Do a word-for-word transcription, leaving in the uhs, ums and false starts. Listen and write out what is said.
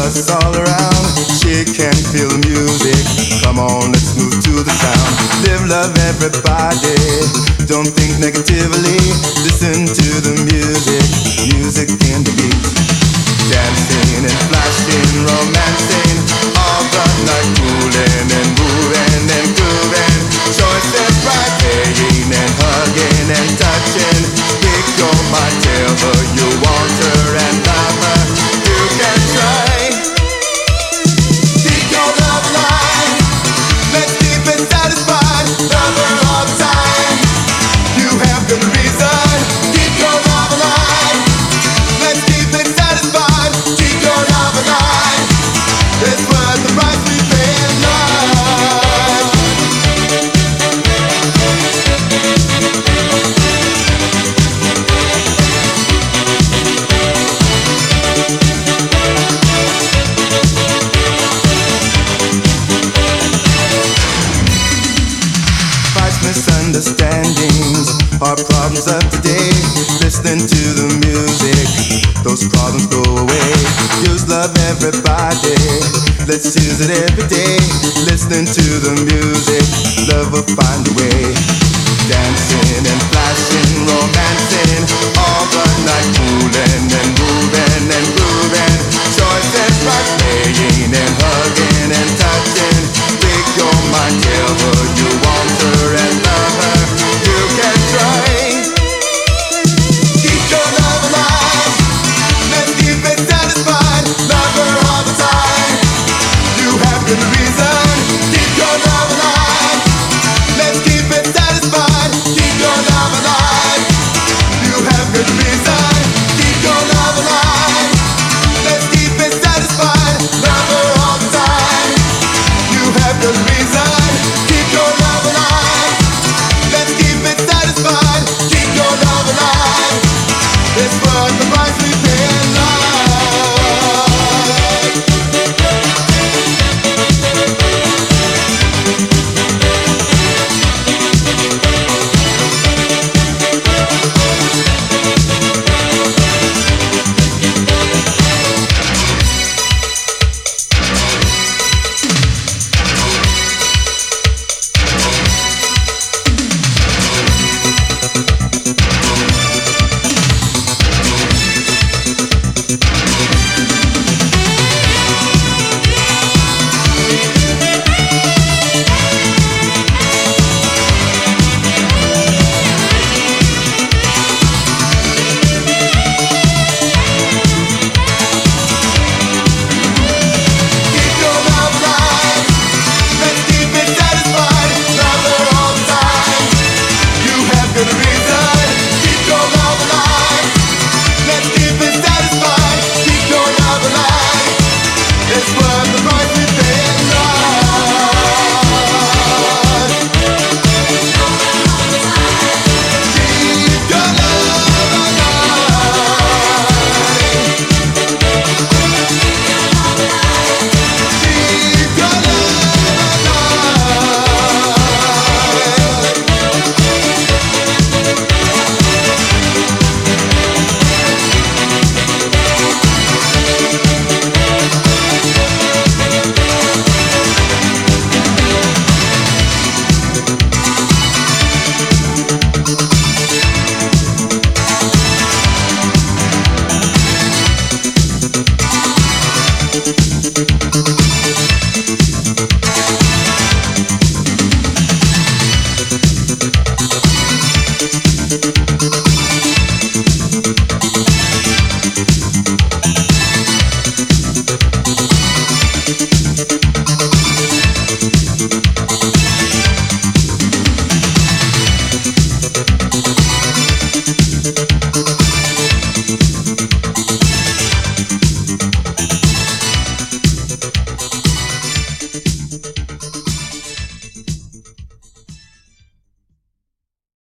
us all around. She can feel the music. Come on, let's move to the sound. Live, love everybody. Don't think negatively. Listen to the music. Music in the beat. Dancing and flashing, romancing. All the night cooling and moving and grooving. Choices right, playing and hugging and touching. Pick your mind, tell her you want her and love her. You can try. Keep your love alive. Let's keep it satisfied. Love her all the time. You have good reason. Keep your love alive. Let's keep it satisfied. Keep your love alive. It's worth the price we pay in love. Fights, misunderstandings are problems of today. Listening to the music, those problems go away. Use love everybody, let's use it every day. Listening to the music, love will find a way.